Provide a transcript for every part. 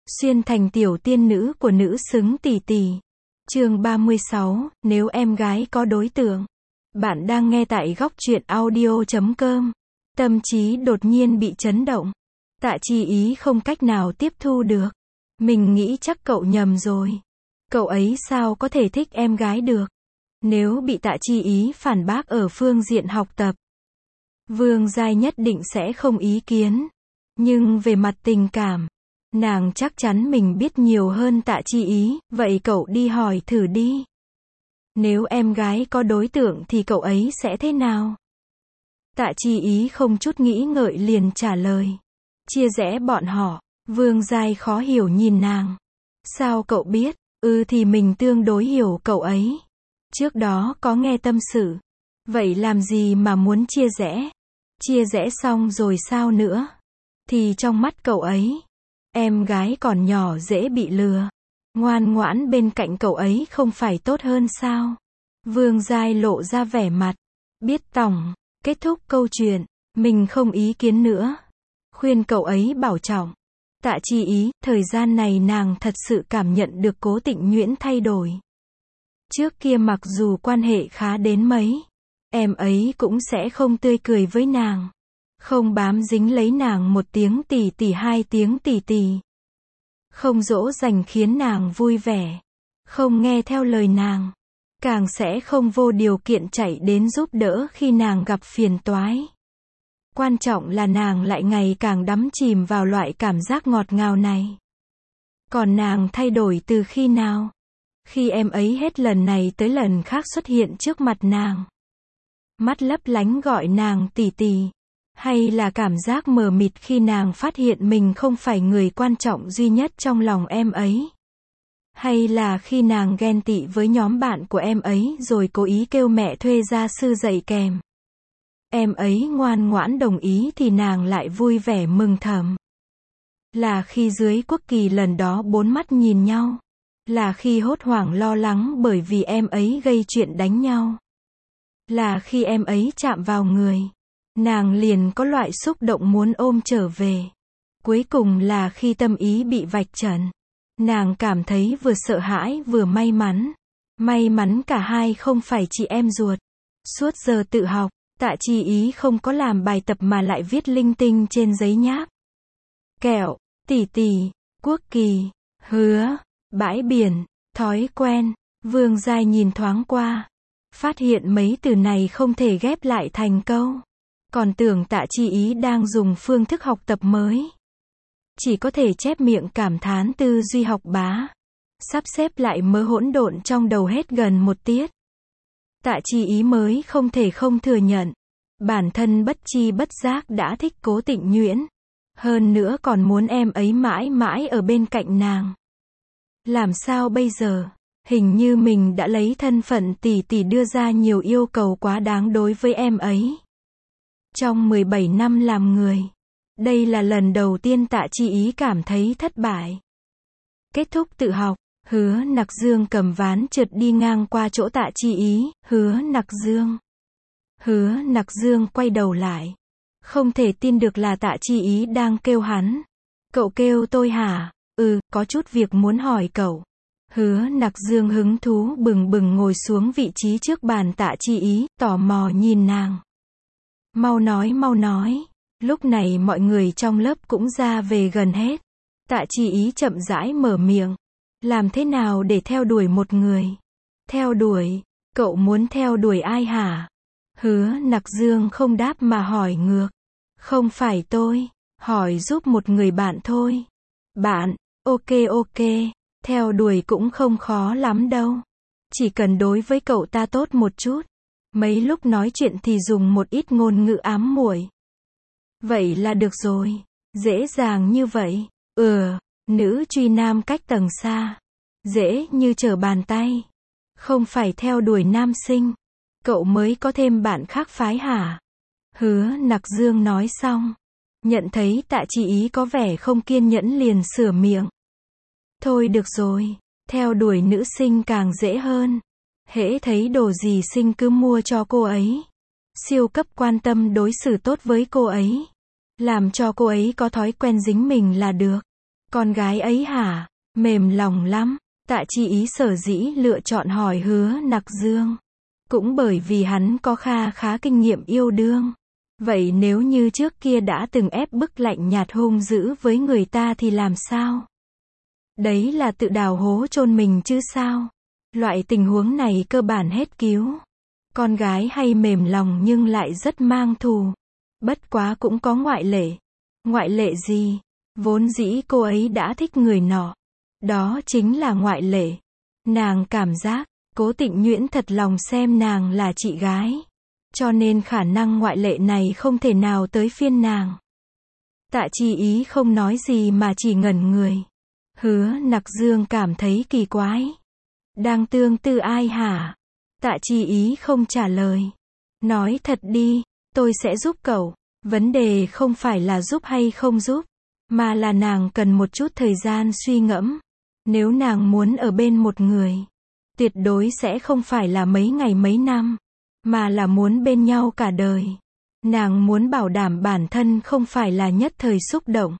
Xuyên thành tiểu tiên nữ của nữ xứng tỷ tỷ. Chương 36, nếu em gái có đối tượng. Bạn đang nghe tại góc truyện audio.com. Tâm trí đột nhiên bị chấn động. Tạ Chi Ý không cách nào tiếp thu được. Mình nghĩ chắc cậu nhầm rồi. Cậu ấy sao có thể thích em gái được? Nếu bị Tạ Chi Ý phản bác ở phương diện học tập, Vương Giai nhất định sẽ không ý kiến. Nhưng về mặt tình cảm, nàng chắc chắn mình biết nhiều hơn Tạ Chi Ý, vậy cậu đi hỏi thử đi. Nếu em gái có đối tượng thì cậu ấy sẽ thế nào? Tạ Chi Ý không chút nghĩ ngợi liền trả lời. Chia rẽ bọn họ. Vương Giai khó hiểu nhìn nàng. Sao cậu biết? Thì mình tương đối hiểu cậu ấy. Trước đó có nghe tâm sự. Vậy làm gì mà muốn chia rẽ? Chia rẽ xong rồi sao nữa? Thì trong mắt cậu ấy, em gái còn nhỏ dễ bị lừa. Ngoan ngoãn bên cạnh cậu ấy không phải tốt hơn sao? Vương Giai lộ ra vẻ mặt. Biết tỏng. Kết thúc câu chuyện. Mình không ý kiến nữa. Khuyên cậu ấy bảo trọng. Tạ Chi Ý, thời gian này nàng thật sự cảm nhận được Cố Tịnh Nhuyễn thay đổi. Trước kia mặc dù quan hệ khá đến mấy, em ấy cũng sẽ không tươi cười với nàng. Không bám dính lấy nàng một tiếng tỷ tỷ, hai tiếng tỷ tỷ. Không dỗ dành khiến nàng vui vẻ. Không nghe theo lời nàng. Càng sẽ không vô điều kiện chạy đến giúp đỡ khi nàng gặp phiền toái. Quan trọng là nàng lại ngày càng đắm chìm vào loại cảm giác ngọt ngào này. Còn nàng thay đổi từ khi nào? Khi em ấy hết lần này tới lần khác xuất hiện trước mặt nàng. Mắt lấp lánh gọi nàng tỷ tỷ. Hay là cảm giác mờ mịt khi nàng phát hiện mình không phải người quan trọng duy nhất trong lòng em ấy? Hay là khi nàng ghen tị với nhóm bạn của em ấy rồi cố ý kêu mẹ thuê gia sư dạy kèm? Em ấy ngoan ngoãn đồng ý thì nàng lại vui vẻ mừng thầm. Là khi dưới quốc kỳ lần đó bốn mắt nhìn nhau. Là khi hốt hoảng lo lắng bởi vì em ấy gây chuyện đánh nhau. Là khi em ấy chạm vào người. Nàng liền có loại xúc động muốn ôm trở về. Cuối cùng là khi tâm ý bị vạch trần. Nàng cảm thấy vừa sợ hãi vừa may mắn. May mắn cả hai không phải chị em ruột. Suốt giờ tự học, Tạ Chi Ý không có làm bài tập mà lại viết linh tinh trên giấy nháp. Kẹo, tỷ tỷ, quốc kỳ, hứa, bãi biển, thói quen. Vương Giai nhìn thoáng qua. Phát hiện mấy từ này không thể ghép lại thành câu. Còn tưởng Tạ Chi Ý đang dùng phương thức học tập mới. Chỉ có thể chép miệng cảm thán tư duy học bá. Sắp xếp lại mớ hỗn độn trong đầu hết gần một tiết. Tạ Chi Ý mới không thể không thừa nhận. Bản thân bất chi bất giác đã thích Cố Tịnh Nhuyễn. Hơn nữa còn muốn em ấy mãi mãi ở bên cạnh nàng. Làm sao bây giờ? Hình như mình đã lấy thân phận tỷ tỷ đưa ra nhiều yêu cầu quá đáng đối với em ấy. Trong 17 năm làm người, đây là lần đầu tiên Tạ Chi Ý cảm thấy thất bại. Kết thúc tự học, Hứa Nặc Dương cầm ván trượt đi ngang qua chỗ Tạ Chi Ý. Hứa Nặc Dương. Hứa Nặc Dương quay đầu lại. Không thể tin được là Tạ Chi Ý đang kêu hắn. Cậu kêu tôi hả? Có chút việc muốn hỏi cậu. Hứa Nặc Dương hứng thú bừng bừng ngồi xuống vị trí trước bàn Tạ Chi Ý, tò mò nhìn nàng. Mau nói. Lúc này mọi người trong lớp cũng ra về gần hết. Tạ Chi Ý chậm rãi mở miệng. Làm thế nào để theo đuổi một người? Theo đuổi? Cậu muốn theo đuổi ai hả? Hứa Nặc Dương không đáp mà hỏi ngược. Không phải tôi, hỏi giúp một người bạn thôi. Bạn, ok, theo đuổi cũng không khó lắm đâu. Chỉ cần đối với cậu ta tốt một chút. Mấy lúc nói chuyện thì dùng một ít ngôn ngữ ám muội. Vậy là được rồi. Dễ dàng như vậy. Nữ truy nam cách tầng xa. Dễ như trở bàn tay. Không phải theo đuổi nam sinh. Cậu mới có thêm bạn khác phái hả? Hứa Nặc Dương nói xong. Nhận thấy Tạ Chi Ý có vẻ không kiên nhẫn liền sửa miệng. Thôi được rồi. Theo đuổi nữ sinh càng dễ hơn. Hễ thấy đồ gì xinh cứ mua cho cô ấy. Siêu cấp quan tâm đối xử tốt với cô ấy. Làm cho cô ấy có thói quen dính mình là được. Con gái ấy hả? Mềm lòng lắm. Tạ Chi Ý sở dĩ lựa chọn hỏi Hứa Nặc Dương. Cũng bởi vì hắn có kha khá kinh nghiệm yêu đương. Vậy nếu như trước kia đã từng ép bức lạnh nhạt hung dữ với người ta thì làm sao? Đấy là tự đào hố chôn mình chứ sao? Loại tình huống này cơ bản hết cứu. Con gái hay mềm lòng nhưng lại rất mang thù. Bất quá cũng có ngoại lệ. Ngoại lệ gì? Vốn dĩ cô ấy đã thích người nọ. Đó chính là ngoại lệ. Nàng cảm giác, Cố Tịnh Nhuyễn thật lòng xem nàng là chị gái. Cho nên khả năng ngoại lệ này không thể nào tới phiên nàng. Tạ Chi Ý không nói gì mà chỉ ngẩn người. Hứa Nặc Dương cảm thấy kỳ quái. Đang tương tư ai hả? Tạ Chi Ý không trả lời. Nói thật đi, tôi sẽ giúp cậu. Vấn đề không phải là giúp hay không giúp, mà là nàng cần một chút thời gian suy ngẫm. Nếu nàng muốn ở bên một người, tuyệt đối sẽ không phải là mấy ngày mấy năm, mà là muốn bên nhau cả đời. Nàng muốn bảo đảm bản thân không phải là nhất thời xúc động.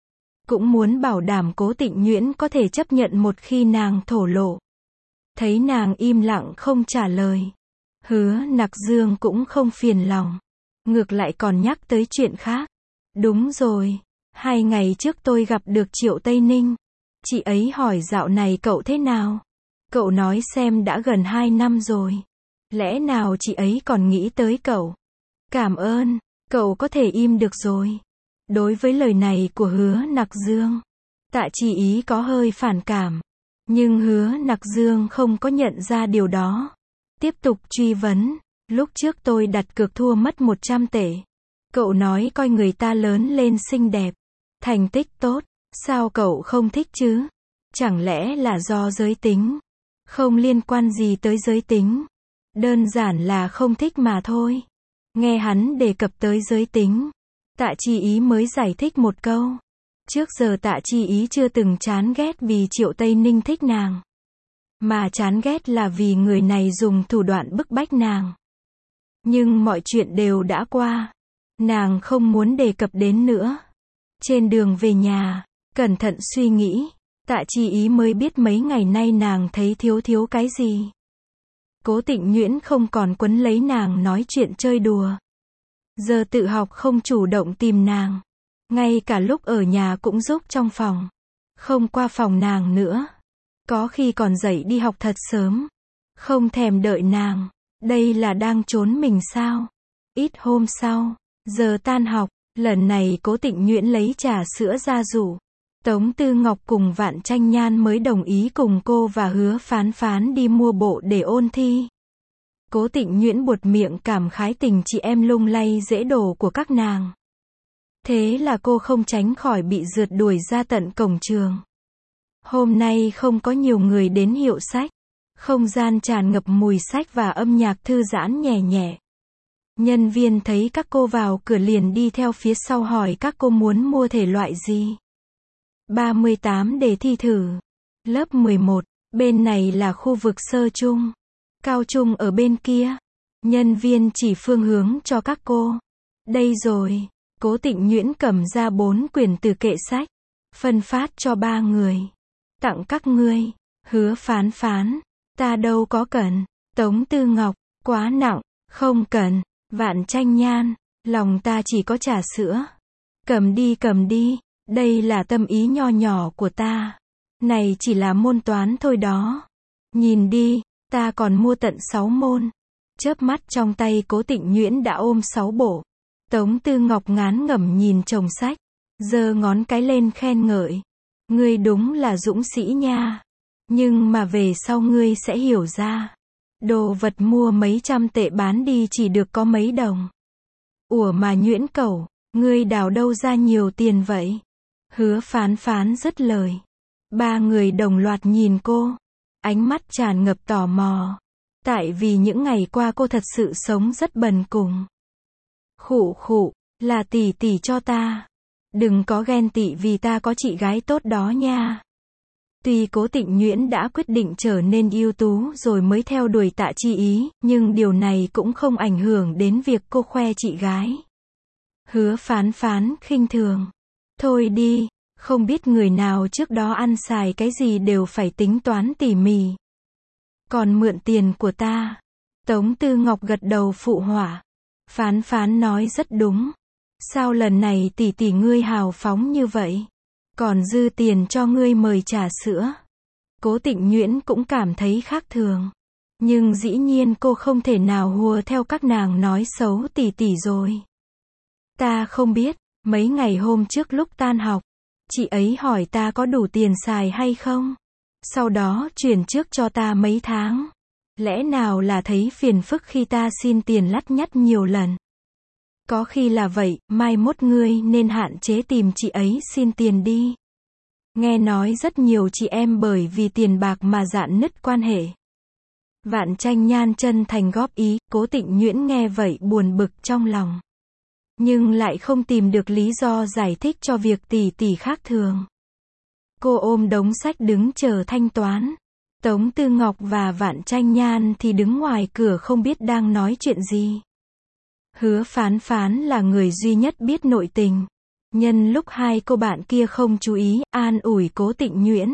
Cũng muốn bảo đảm Cố Tịnh Nhuyễn có thể chấp nhận một khi nàng thổ lộ. Thấy nàng im lặng không trả lời, Hứa Nặc Dương cũng không phiền lòng. Ngược lại còn nhắc tới chuyện khác. Đúng rồi, 2 ngày trước tôi gặp được Triệu Tây Ninh. Chị ấy hỏi dạo này cậu thế nào? Cậu nói xem đã gần 2 năm rồi. Lẽ nào chị ấy còn nghĩ tới cậu? Cảm ơn, cậu có thể im được rồi. Đối với lời này của Hứa Nặc Dương, Tạ Chi Ý có hơi phản cảm. Nhưng Hứa Nặc Dương không có nhận ra điều đó. Tiếp tục truy vấn. Lúc trước tôi đặt cược thua mất 100 tệ. Cậu nói coi người ta lớn lên xinh đẹp, thành tích tốt, sao cậu không thích chứ? Chẳng lẽ là do giới tính? Không liên quan gì tới giới tính. Đơn giản là không thích mà thôi. Nghe hắn đề cập tới giới tính, Tạ Chi Ý mới giải thích một câu. Trước giờ Tạ Chi Ý chưa từng chán ghét vì Triệu Tây Ninh thích nàng. Mà chán ghét là vì người này dùng thủ đoạn bức bách nàng. Nhưng mọi chuyện đều đã qua. Nàng không muốn đề cập đến nữa. Trên đường về nhà, cẩn thận suy nghĩ, Tạ Chi Ý mới biết mấy ngày nay nàng thấy thiếu cái gì. Cố Tịnh Nhuyễn không còn quấn lấy nàng nói chuyện chơi đùa. Giờ tự học không chủ động tìm nàng. Ngay cả lúc ở nhà cũng giúp trong phòng. Không qua phòng nàng nữa. Có khi còn dậy đi học thật sớm. Không thèm đợi nàng. Đây là đang trốn mình sao? Ít hôm sau, giờ tan học, lần này Cố Tịnh Nhuyễn lấy trà sữa ra rủ. Tống Tư Ngọc cùng Vạn Tranh Nhan mới đồng ý cùng cô và Hứa Phán Phán đi mua bộ để ôn thi. Cố Tịnh Nhuyễn buột miệng cảm khái tình chị em lung lay dễ đổ của các nàng. Thế là cô không tránh khỏi bị rượt đuổi ra tận cổng trường. Hôm nay không có nhiều người đến hiệu sách. Không gian tràn ngập mùi sách và âm nhạc thư giãn nhẹ nhẹ. Nhân viên thấy các cô vào cửa liền đi theo phía sau hỏi các cô muốn mua thể loại gì. 38 đề thi thử. Lớp 11, bên này là khu vực sơ trung. Cao trung ở bên kia. Nhân viên chỉ phương hướng cho các cô. Đây rồi, Cố Tịnh Nhuyễn cầm ra 4 quyển từ kệ sách. Phân phát cho 3 người. Tặng các ngươi. Hứa Phán Phán. Ta đâu có cần. Tống Tư Ngọc, quá nặng, không cần. Vạn Tranh Nhan, lòng ta chỉ có trà sữa. Cầm đi, đây là tâm ý nho nhỏ của ta. Này chỉ là môn toán thôi đó. Nhìn đi, ta còn mua tận 6 môn. Chớp mắt trong tay Cố Tịnh Nhuyễn đã ôm 6 bộ. Tống Tư Ngọc ngán ngẩm nhìn chồng sách, giơ ngón cái lên khen ngợi. Ngươi đúng là dũng sĩ nha. Nhưng mà về sau ngươi sẽ hiểu ra. Đồ vật mua mấy trăm tệ bán đi chỉ được có mấy đồng. Ủa mà Nhuyễn cẩu, ngươi đào đâu ra nhiều tiền vậy? Hứa Phán Phán dứt lời. 3 người đồng loạt nhìn cô. Ánh mắt tràn ngập tò mò. Tại vì những ngày qua cô thật sự sống rất bần cùng. Khụ, là tỷ tỷ cho ta. Đừng có ghen tị vì ta có chị gái tốt đó nha. Tuy Cố Tịnh Nhuyễn đã quyết định trở nên ưu tú rồi mới theo đuổi Tạ Chi Ý, nhưng điều này cũng không ảnh hưởng đến việc cô khoe chị gái. Hứa Phán Phán khinh thường. Thôi đi, Không biết người nào trước đó ăn xài cái gì đều phải tính toán tỉ mỉ. Còn mượn tiền của ta. Tống Tư Ngọc gật đầu phụ họa. Phán Phán nói rất đúng. Sao lần này tỷ tỷ ngươi hào phóng như vậy? Còn dư tiền cho ngươi mời trà sữa. Cố Tịnh Nhuyễn cũng cảm thấy khác thường. Nhưng dĩ nhiên cô không thể nào hùa theo các nàng nói xấu tỷ tỷ rồi. Ta không biết, mấy ngày hôm trước lúc tan học, chị ấy hỏi ta có đủ tiền xài hay không? Sau đó chuyển trước cho ta mấy tháng. Lẽ nào là thấy phiền phức khi ta xin tiền lắt nhắt nhiều lần? Có khi là vậy, mai mốt ngươi nên hạn chế tìm chị ấy xin tiền đi. Nghe nói rất nhiều chị em bởi vì tiền bạc mà rạn nứt quan hệ. Vạn Tranh Nhan chân thành góp ý, Cố Tịnh Nhuyễn nghe vậy buồn bực trong lòng. Nhưng lại không tìm được lý do giải thích cho việc tỷ tỷ khác thường. Cô ôm đống sách đứng chờ thanh toán. Tống Tư Ngọc và Vạn Tranh Nhan thì đứng ngoài cửa không biết đang nói chuyện gì. Hứa Phán Phán là người duy nhất biết nội tình. Nhân lúc hai cô bạn kia không chú ý, an ủi Cố Tịnh Nhuyễn.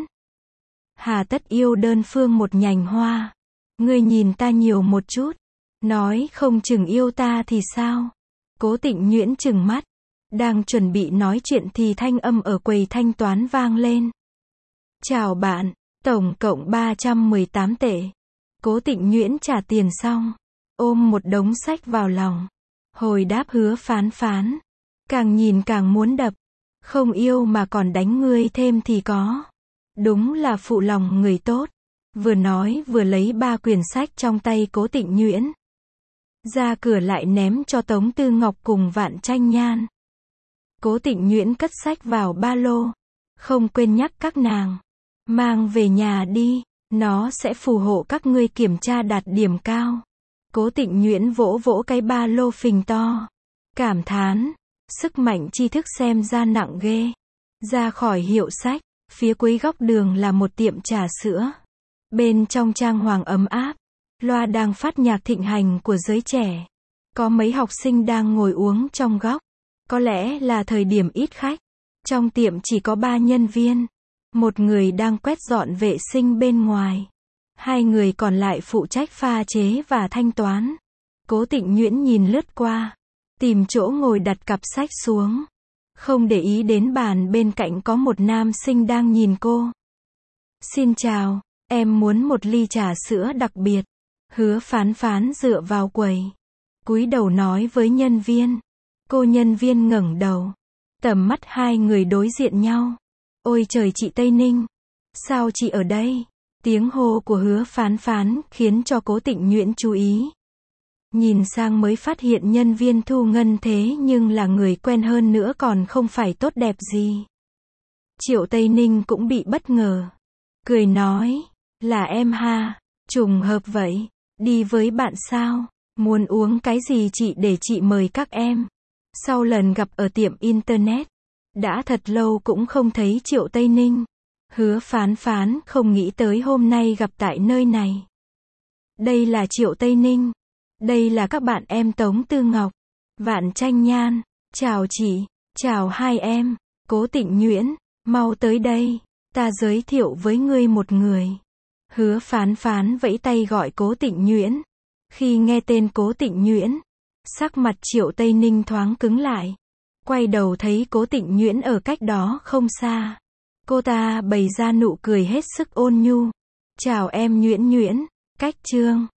Hà tất yêu đơn phương một nhành hoa. Ngươi nhìn ta nhiều một chút. Nói không chừng yêu ta thì sao? Cố Tịnh Nhuyễn trừng mắt. Đang chuẩn bị nói chuyện thì thanh âm ở quầy thanh toán vang lên. Chào bạn, tổng cộng 318 tệ. Cố Tịnh Nhuyễn trả tiền xong. Ôm một đống sách vào lòng. Hồi đáp Hứa Phán Phán. Càng nhìn càng muốn đập. Không yêu mà còn đánh ngươi thêm thì có. Đúng là phụ lòng người tốt. Vừa nói vừa lấy 3 quyển sách trong tay Cố Tịnh Nhuyễn. Ra cửa lại ném cho Tống Tư Ngọc cùng Vạn Tranh Nhan. Cố Tịnh Nhuyễn cất sách vào ba lô. Không quên nhắc các nàng. Mang về nhà đi. Nó sẽ phù hộ các ngươi kiểm tra đạt điểm cao. Cố Tịnh Nhuyễn vỗ vỗ cái ba lô phình to. Cảm thán. Sức mạnh tri thức xem ra nặng ghê. Ra khỏi hiệu sách. Phía cuối góc đường là một tiệm trà sữa. Bên trong trang hoàng ấm áp. Loa đang phát nhạc thịnh hành của giới trẻ. Có mấy học sinh đang ngồi uống trong góc. Có lẽ là thời điểm ít khách. Trong tiệm chỉ có 3 nhân viên. Một người đang quét dọn vệ sinh bên ngoài. 2 người còn lại phụ trách pha chế và thanh toán. Cố Tịnh Nhuyễn nhìn lướt qua. Tìm chỗ ngồi đặt cặp sách xuống. Không để ý đến bàn bên cạnh có một nam sinh đang nhìn cô. Xin chào, em muốn một ly trà sữa đặc biệt. Hứa Phán Phán dựa vào quầy. Cúi đầu nói với nhân viên. Cô nhân viên ngẩng đầu. Tầm mắt 2 người đối diện nhau. Ôi trời chị Tây Ninh. Sao chị ở đây? Tiếng hô của Hứa Phán Phán khiến cho Cố Tịnh Nhuyễn chú ý. Nhìn sang mới phát hiện nhân viên thu ngân thế nhưng là người quen hơn nữa còn không phải tốt đẹp gì. Triệu Tây Ninh cũng bị bất ngờ. Cười nói. Là em ha. Trùng hợp vậy. Đi với bạn sao? Muốn uống cái gì chị để chị mời các em. Sau lần gặp ở tiệm Internet. Đã thật lâu cũng không thấy Triệu Tây Ninh. Hứa Phán Phán không nghĩ tới hôm nay gặp tại nơi này. Đây là Triệu Tây Ninh. Đây là các bạn em Tống Tư Ngọc. Vạn Tranh Nhan. Chào chị. Chào hai em. Cố Tịnh Nhuyễn. Mau tới đây. Ta giới thiệu với ngươi một người. Hứa Phán Phán vẫy tay gọi Cố Tịnh Nhuyễn. Khi nghe tên Cố Tịnh Nhuyễn. Sắc mặt Triệu Tây Ninh thoáng cứng lại. Quay đầu thấy Cố Tịnh Nhuyễn ở cách đó không xa. Cô ta bày ra nụ cười hết sức ôn nhu. Chào em Nhuyễn Nhuyễn. Cách Trương.